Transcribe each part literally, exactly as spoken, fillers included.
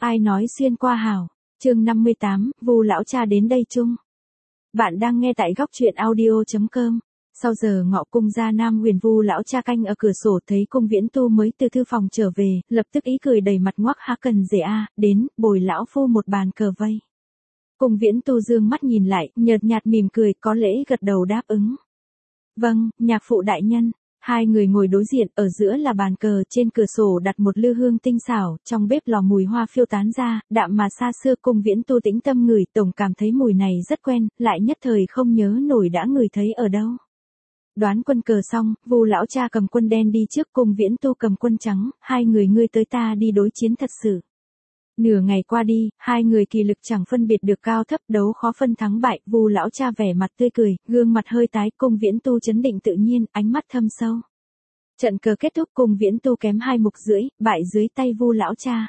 Ai nói xuyên qua hảo. Chương năm mươi tám, Vu lão cha đến đây chung. Bạn đang nghe tại góc truyện audio chấm com. Sau giờ ngọ cung gia Nam Huyền, Vu lão cha canh ở cửa sổ thấy Cung Viễn Tu mới từ thư phòng trở về, lập tức ý cười đầy mặt ngoác, há cần dễ a, đến, bồi lão phu một bàn cờ vây. Cung Viễn Tu dương mắt nhìn lại, nhợt nhạt mỉm cười, có lễ gật đầu đáp ứng. Vâng, nhạc phụ đại nhân. Hai người ngồi đối diện, ở giữa là bàn cờ, trên cửa sổ đặt một lư hương tinh xảo, trong bếp lò mùi hoa phiêu tán ra, đạm mà xa xưa. Cung Viễn Tu tĩnh tâm ngửi, tổng cảm thấy mùi này rất quen, lại nhất thời không nhớ nổi đã ngửi thấy ở đâu. Đoán quân cờ xong, Vu lão cha cầm quân đen đi trước, Cung Viễn Tu cầm quân trắng, hai người ngươi tới ta đi đối chiến thật sự. Nửa ngày qua đi, hai người kỳ lực chẳng phân biệt được cao thấp, đấu khó phân thắng bại. Vu lão cha vẻ mặt tươi cười, gương mặt hơi tái, Cung Viễn Tu trấn định tự nhiên, ánh mắt thâm sâu. Trận cờ kết thúc, Cung Viễn Tu kém hai mục rưỡi, bại dưới tay Vu lão cha.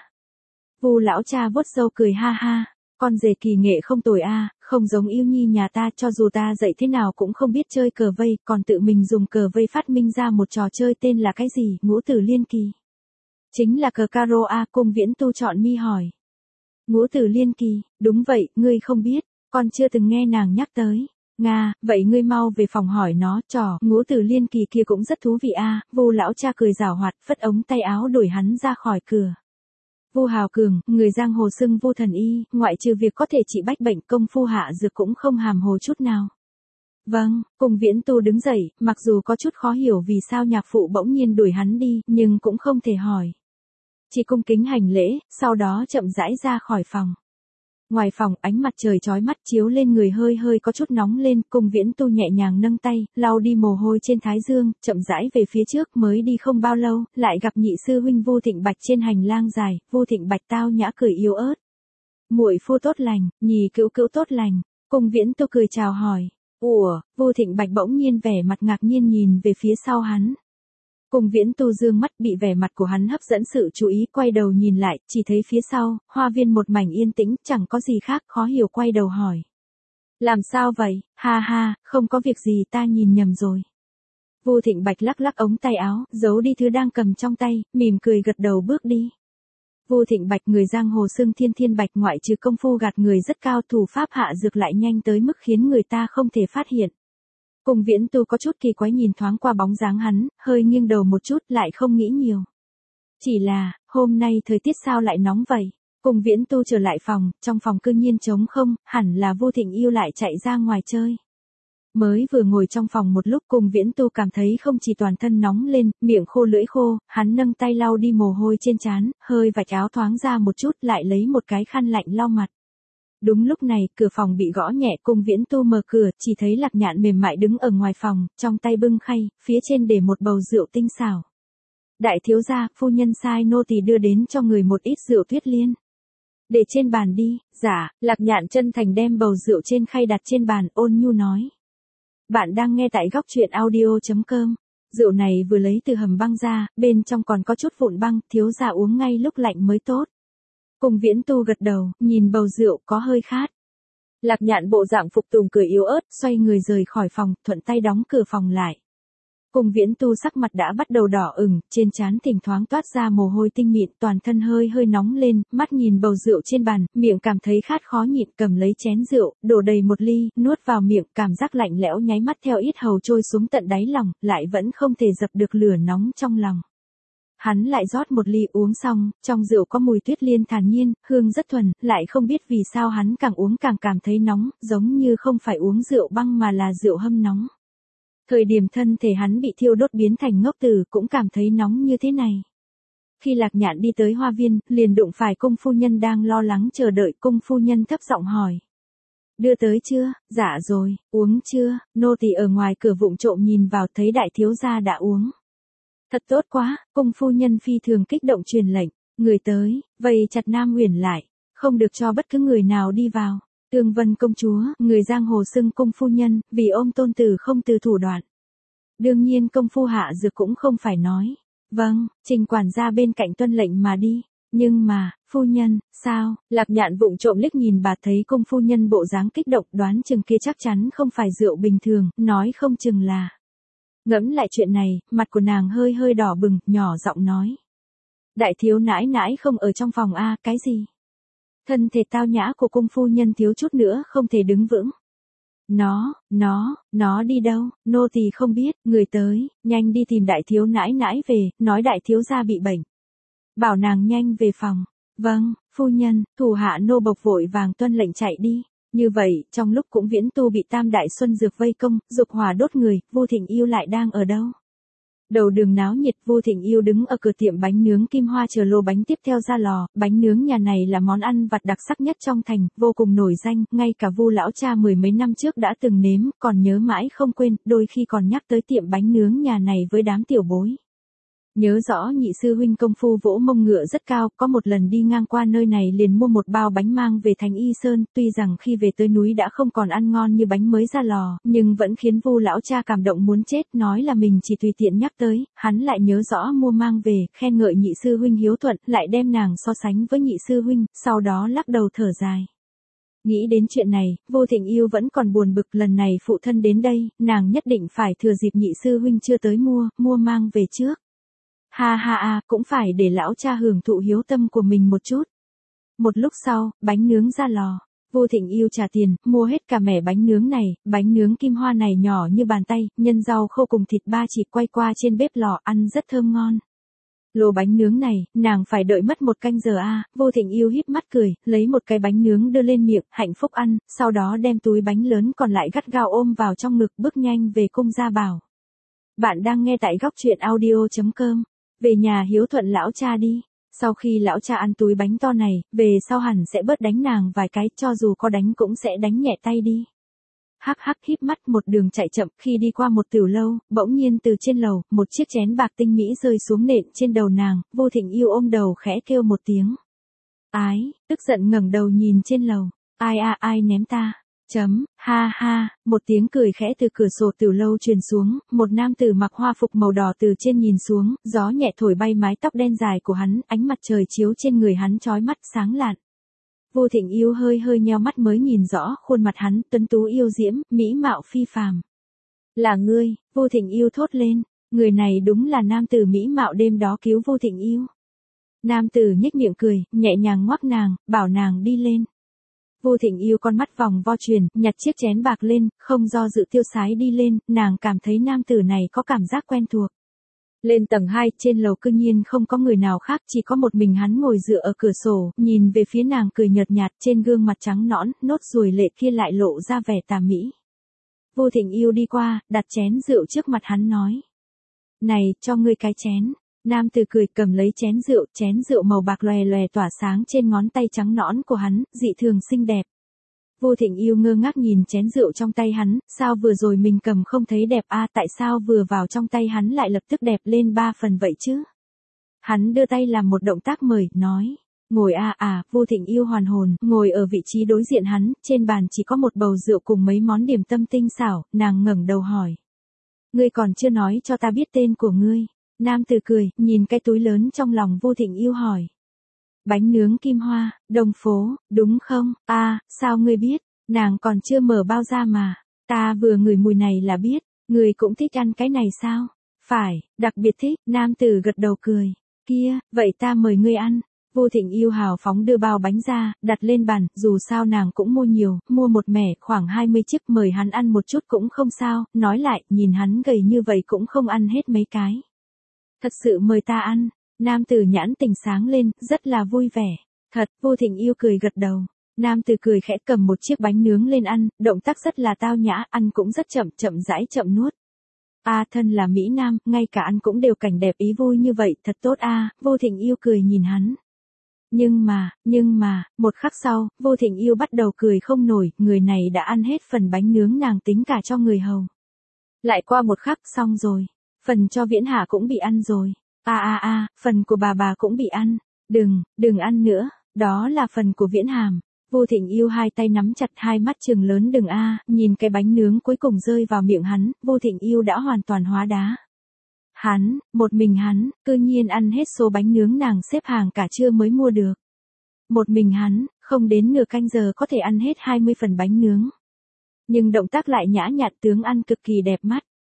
Vu lão cha vuốt râu cười ha ha, con rể kỳ nghệ không tồi a, không giống yêu nhi nhà ta, cho dù ta dạy thế nào cũng không biết chơi cờ vây, còn tự mình dùng cờ vây phát minh ra một trò chơi tên là cái gì, Ngũ Tử Liên Kỳ. Chính là cờ caro a. Cung Viễn Tu chọn mi hỏi. Ngũ Tử Liên Kỳ, đúng vậy, ngươi không biết, con chưa từng nghe nàng nhắc tới. Nga, vậy ngươi mau về phòng hỏi nó, trò Ngũ Tử Liên Kỳ kia cũng rất thú vị a. Vu lão cha cười giảo hoạt, phất ống tay áo đuổi hắn ra khỏi cửa. Vu Hào Cường, người giang hồ xưng Vu thần y, ngoại trừ việc có thể trị bách bệnh, công phu hạ dược cũng không hàm hồ chút nào. Vâng, Cung Viễn Tu đứng dậy, mặc dù có chút khó hiểu vì sao nhạc phụ bỗng nhiên đuổi hắn đi, nhưng cũng không thể hỏi. Chỉ cung kính hành lễ, sau đó chậm rãi ra khỏi phòng. Ngoài phòng, ánh mặt trời chói mắt chiếu lên người hơi hơi có chút nóng lên, Cung Viễn Tu nhẹ nhàng nâng tay, lau đi mồ hôi trên thái dương, chậm rãi về phía trước, mới đi không bao lâu, lại gặp nhị sư huynh Vu Thịnh Bạch trên hành lang dài. Vu Thịnh Bạch tao nhã cười yếu ớt. Muội phu tốt lành, nhì cữu cữu tốt lành. Cung Viễn Tu cười chào hỏi. Ủa, Vu Thịnh Bạch bỗng nhiên vẻ mặt ngạc nhiên nhìn về phía sau hắn. Cung Viễn Tu dương mắt, bị vẻ mặt của hắn hấp dẫn sự chú ý, quay đầu nhìn lại, chỉ thấy phía sau, hoa viên một mảnh yên tĩnh, chẳng có gì khác, khó hiểu quay đầu hỏi. Làm sao vậy, ha ha, không có việc gì, ta nhìn nhầm rồi. Vu Thịnh Bạch lắc lắc ống tay áo, giấu đi thứ đang cầm trong tay, mỉm cười gật đầu bước đi. Vu Thịnh Bạch, người giang hồ xưng Thiên Thiên Bạch, ngoại trừ công phu gạt người rất cao, thủ pháp hạ dược lại nhanh tới mức khiến người ta không thể phát hiện. Cung Viễn Tu có chút kỳ quái nhìn thoáng qua bóng dáng hắn, hơi nghiêng đầu một chút, lại không nghĩ nhiều. Chỉ là, hôm nay thời tiết sao lại nóng vậy? Cung Viễn Tu trở lại phòng, trong phòng cư nhiên trống không, hẳn là Vu Thịnh Yêu lại chạy ra ngoài chơi. Mới vừa ngồi trong phòng một lúc, Cung Viễn Tu cảm thấy không chỉ toàn thân nóng lên, miệng khô lưỡi khô, hắn nâng tay lau đi mồ hôi trên trán, hơi vạch áo thoáng ra một chút, lại lấy một cái khăn lạnh lau mặt. Đúng lúc này, cửa phòng bị gõ nhẹ, Cung Viễn Tu mở cửa, chỉ thấy Lạc Nhạn mềm mại đứng ở ngoài phòng, trong tay bưng khay, phía trên để một bầu rượu tinh xảo. Đại thiếu gia, phu nhân sai nô tỳ đưa đến cho người một ít rượu Tuyết Liên. Để trên bàn đi. Dạ. Lạc Nhạn chân thành đem bầu rượu trên khay đặt trên bàn, ôn nhu nói. Bạn đang nghe tại góc truyện audio chấm com. Rượu này vừa lấy từ hầm băng ra, bên trong còn có chút vụn băng, thiếu gia uống ngay lúc lạnh mới tốt. Cung Viễn Tu gật đầu, nhìn bầu rượu có hơi khát. Lạc Nhạn bộ dạng phục tùng cười yếu ớt, xoay người rời khỏi phòng, thuận tay đóng cửa phòng lại. Cung Viễn Tu sắc mặt đã bắt đầu đỏ ửng, trên trán thỉnh thoáng toát ra mồ hôi tinh mịn, toàn thân hơi hơi nóng lên, mắt nhìn bầu rượu trên bàn, miệng cảm thấy khát khó nhịn, cầm lấy chén rượu, đổ đầy một ly, nuốt vào miệng, cảm giác lạnh lẽo nháy mắt theo yết hầu trôi xuống tận đáy lòng, lại vẫn không thể dập được lửa nóng trong lòng. Hắn lại rót một ly uống xong, trong rượu có mùi tuyết liên thản nhiên, hương rất thuần, lại không biết vì sao hắn càng uống càng cảm thấy nóng, giống như không phải uống rượu băng mà là rượu hâm nóng. Thời điểm thân thể hắn bị thiêu đốt biến thành ngốc tử cũng cảm thấy nóng như thế này. Khi Lạc Nhạn đi tới hoa viên, liền đụng phải Cung phu nhân đang lo lắng chờ đợi. Cung phu nhân thấp giọng hỏi. Đưa tới chưa? Dạ rồi. Uống chưa? Nô tỳ ở ngoài cửa vụng trộm nhìn vào thấy đại thiếu gia đã uống. Thật tốt quá. Cung phu nhân phi thường kích động truyền lệnh. Người tới, vây chặt Nam Uyển lại, không được cho bất cứ người nào đi vào. Tương Vân công chúa, người giang hồ xưng Cung phu nhân, vì ôm tôn tử không từ thủ đoạn. Đương nhiên công phu hạ dược cũng không phải nói. Vâng, Trình quản gia bên cạnh tuân lệnh mà đi. Nhưng mà, phu nhân, sao? Lạc Nhạn vụng trộm liếc nhìn bà, thấy Cung phu nhân bộ dáng kích động, đoán chừng kia chắc chắn không phải rượu bình thường, nói không chừng là. Ngẫm lại chuyện này, mặt của nàng hơi hơi đỏ bừng, nhỏ giọng nói. Đại thiếu nãi nãi không ở trong phòng a, cái gì? Thân thể tao nhã của cung phu nhân thiếu chút nữa không thể đứng vững. Nó, nó, nó đi đâu, nô tỳ không biết, người tới, nhanh đi tìm đại thiếu nãi nãi về, nói đại thiếu gia bị bệnh. Bảo nàng nhanh về phòng. Vâng, phu nhân, thủ hạ nô bộc vội vàng tuân lệnh chạy đi. Như vậy, trong lúc cũng Viễn Tu bị Tam Đại Xuân Dược vây công, dục hỏa đốt người, Vu Thịnh Yêu lại đang ở đâu? Đầu đường náo nhiệt, Vu Thịnh Yêu đứng ở cửa tiệm bánh nướng Kim Hoa chờ lô bánh tiếp theo ra lò. Bánh nướng nhà này là món ăn vặt đặc sắc nhất trong thành, vô cùng nổi danh, ngay cả Vu lão cha mười mấy năm trước đã từng nếm, còn nhớ mãi không quên, đôi khi còn nhắc tới tiệm bánh nướng nhà này với đám tiểu bối. Nhớ rõ nhị sư huynh công phu vỗ mông ngựa rất cao, có một lần đi ngang qua nơi này liền mua một bao bánh mang về thành Y Sơn, tuy rằng khi về tới núi đã không còn ăn ngon như bánh mới ra lò, nhưng vẫn khiến Vu lão cha cảm động muốn chết, nói là mình chỉ tùy tiện nhắc tới, hắn lại nhớ rõ mua mang về, khen ngợi nhị sư huynh hiếu thuận, lại đem nàng so sánh với nhị sư huynh, sau đó lắc đầu thở dài. Nghĩ đến chuyện này, Vu Thịnh Yêu vẫn còn buồn bực, lần này phụ thân đến đây, nàng nhất định phải thừa dịp nhị sư huynh chưa tới mua, mua mang về trước. Ha ha ha, cũng phải để lão cha hưởng thụ hiếu tâm của mình một chút. Một lúc sau, bánh nướng ra lò. Vu Thịnh Yêu trả tiền, mua hết cả mẻ bánh nướng này, bánh nướng Kim Hoa này nhỏ như bàn tay, nhân rau khô cùng thịt ba chỉ quay qua trên bếp lò, ăn rất thơm ngon. Lô bánh nướng này, nàng phải đợi mất một canh giờ a. À. Vu Thịnh Yêu híp mắt cười, lấy một cái bánh nướng đưa lên miệng, hạnh phúc ăn, sau đó đem túi bánh lớn còn lại gắt gao ôm vào trong ngực, bước nhanh về cung gia bảo. Bạn đang nghe tại góc truyện audio chấm com. Về nhà hiếu thuận lão cha đi. Sau khi lão cha ăn túi bánh to này, về sau hẳn sẽ bớt đánh nàng vài cái, cho dù có đánh cũng sẽ đánh nhẹ tay đi. Hắc hắc híp mắt một đường chạy chậm, khi đi qua một tiểu lâu, bỗng nhiên từ trên lầu, một chiếc chén bạc tinh mỹ rơi xuống nện trên đầu nàng, Vu Thịnh Yêu ôm đầu khẽ kêu một tiếng. Ái, tức giận ngẩng đầu nhìn trên lầu, ai a ai ném ta. Chấm, ha ha, một tiếng cười khẽ từ cửa sổ tiểu lâu truyền xuống, một nam tử mặc hoa phục màu đỏ từ trên nhìn xuống, gió nhẹ thổi bay mái tóc đen dài của hắn, ánh mặt trời chiếu trên người hắn chói mắt sáng lạn. Vu Thịnh Yêu hơi hơi nheo mắt mới nhìn rõ khuôn mặt hắn, tuấn tú yêu diễm, mỹ mạo phi phàm. Là ngươi, Vu Thịnh Yêu thốt lên, người này đúng là nam tử mỹ mạo đêm đó cứu Vu Thịnh Yêu. Nam tử nhếch miệng cười, nhẹ nhàng ngoắc nàng, bảo nàng đi lên. Vu Thịnh Yêu con mắt vòng vo truyền, nhặt chiếc chén bạc lên, không do dự tiêu sái đi lên, nàng cảm thấy nam tử này có cảm giác quen thuộc. Lên tầng hai, trên lầu cư nhiên không có người nào khác, chỉ có một mình hắn ngồi dựa ở cửa sổ, nhìn về phía nàng cười nhợt nhạt, trên gương mặt trắng nõn, nốt ruồi lệ kia lại lộ ra vẻ tà mỹ. Vu Thịnh Yêu đi qua, đặt chén rượu trước mặt hắn nói. Này, cho ngươi cái chén. Nam tử cười cầm lấy chén rượu, chén rượu màu bạc lòe lòe tỏa sáng trên ngón tay trắng nõn của hắn, dị thường xinh đẹp. Vu Thịnh Yêu ngơ ngác nhìn chén rượu trong tay hắn, sao vừa rồi mình cầm không thấy đẹp a, à, tại sao vừa vào trong tay hắn lại lập tức đẹp lên ba phần vậy chứ? Hắn đưa tay làm một động tác mời, nói, ngồi a à, à, Vu Thịnh Yêu hoàn hồn, ngồi ở vị trí đối diện hắn, trên bàn chỉ có một bầu rượu cùng mấy món điểm tâm tinh xảo, nàng ngẩng đầu hỏi. Ngươi còn chưa nói cho ta biết tên của ngươi. Nam tử cười, nhìn cái túi lớn trong lòng Vu Thịnh Yêu hỏi. Bánh nướng Kim Hoa, Đông Phố, đúng không? A, à, sao ngươi biết? Nàng còn chưa mở bao ra mà. Ta vừa ngửi mùi này là biết, ngươi cũng thích ăn cái này sao? Phải, đặc biệt thích, nam tử gật đầu cười. Kia, vậy ta mời ngươi ăn. Vu Thịnh Yêu hào phóng đưa bao bánh ra, đặt lên bàn, dù sao nàng cũng mua nhiều, mua một mẻ, khoảng hai mươi chiếc, mời hắn ăn một chút cũng không sao, nói lại, nhìn hắn gầy như vậy cũng không ăn hết mấy cái. Thật sự mời ta ăn, nam tử nhãn tình sáng lên, rất là vui vẻ. Thật, Vu Thịnh Yêu cười gật đầu. Nam tử cười khẽ cầm một chiếc bánh nướng lên ăn, động tác rất là tao nhã, ăn cũng rất chậm, chậm rãi chậm nuốt. A à, thân là Mỹ Nam, ngay cả ăn cũng đều cảnh đẹp ý vui như vậy, thật tốt a. À, Vu Thịnh Yêu cười nhìn hắn. Nhưng mà, nhưng mà, một khắc sau, Vu Thịnh Yêu bắt đầu cười không nổi, người này đã ăn hết phần bánh nướng nàng tính cả cho người hầu. Lại qua một khắc, xong rồi. Phần cho Viễn Hà cũng bị ăn rồi. A a a, phần của bà bà cũng bị ăn. Đừng, đừng ăn nữa, đó là phần của Viễn Hàm. Vu Thịnh Yêu hai tay nắm chặt, hai mắt trừng lớn, đừng a, à, nhìn cái bánh nướng cuối cùng rơi vào miệng hắn, Vu Thịnh Yêu đã hoàn toàn hóa đá. Hắn, một mình hắn, cư nhiên ăn hết số bánh nướng nàng xếp hàng cả trưa mới mua được. Một mình hắn, không đến nửa canh giờ có thể ăn hết hai mươi phần bánh nướng. Nhưng động tác lại nhã nhặn, tướng ăn cực kỳ đẹp mắt.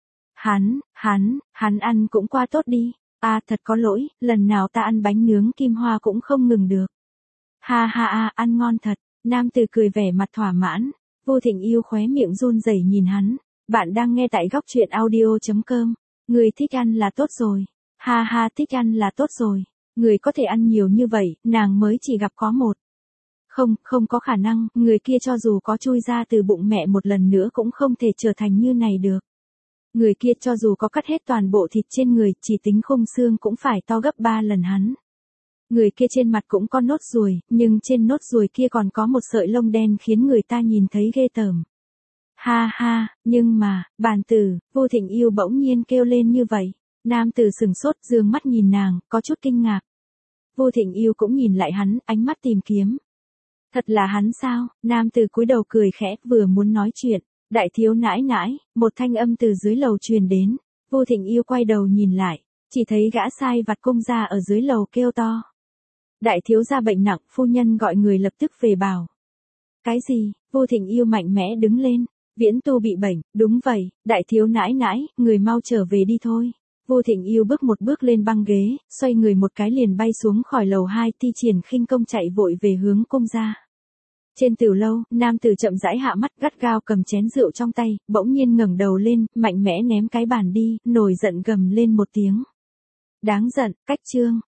Hắn, hắn, hắn ăn cũng qua tốt đi. À thật có lỗi, lần nào ta ăn bánh nướng Kim Hoa cũng không ngừng được. Ha ha a, ăn ngon thật. Nam tử cười vẻ mặt thỏa mãn. Vô Thịnh Yêu khóe miệng run rẩy nhìn hắn. Bạn đang nghe tại góc truyện audio.com. Người thích ăn là tốt rồi. Ha ha, thích ăn là tốt rồi. Người có thể ăn nhiều như vậy, nàng mới chỉ gặp có một. Không, không có khả năng, người kia cho dù có chui ra từ bụng mẹ một lần nữa cũng không thể trở thành như này được. Người kia cho dù có cắt hết toàn bộ thịt trên người, chỉ tính khung xương cũng phải to gấp ba lần hắn. Người kia trên mặt cũng có nốt ruồi, nhưng trên nốt ruồi kia còn có một sợi lông đen khiến người ta nhìn thấy ghê tởm. Ha ha, nhưng mà, bàn tử, Vô Thịnh Yêu bỗng nhiên kêu lên như vậy. Nam tử sừng sốt, dương mắt nhìn nàng, có chút kinh ngạc. Vô Thịnh Yêu cũng nhìn lại hắn, ánh mắt tìm kiếm. Thật là hắn sao? Nam tử cúi đầu cười khẽ, vừa muốn nói chuyện. Đại thiếu nãi nãi, một thanh âm từ dưới lầu truyền đến. Vô Thịnh Yêu quay đầu nhìn lại, chỉ thấy gã sai vặt công gia ở dưới lầu kêu to. Đại thiếu gia bệnh nặng, phu nhân gọi người lập tức về bảo. Cái gì? Vô Thịnh Yêu mạnh mẽ đứng lên. Viễn Tu bị bệnh, đúng vậy, đại thiếu nãi nãi, người mau trở về đi thôi. Vô Thịnh Yêu bước một bước lên băng ghế, xoay người một cái liền bay xuống khỏi lầu hai, thi triển khinh công chạy vội về hướng cung gia. Trên tiểu lâu, nam tử chậm rãi hạ mắt, gắt gao cầm chén rượu trong tay, bỗng nhiên ngẩng đầu lên, mạnh mẽ ném cái bàn đi, nổi giận gầm lên một tiếng. Đáng giận, cách chương.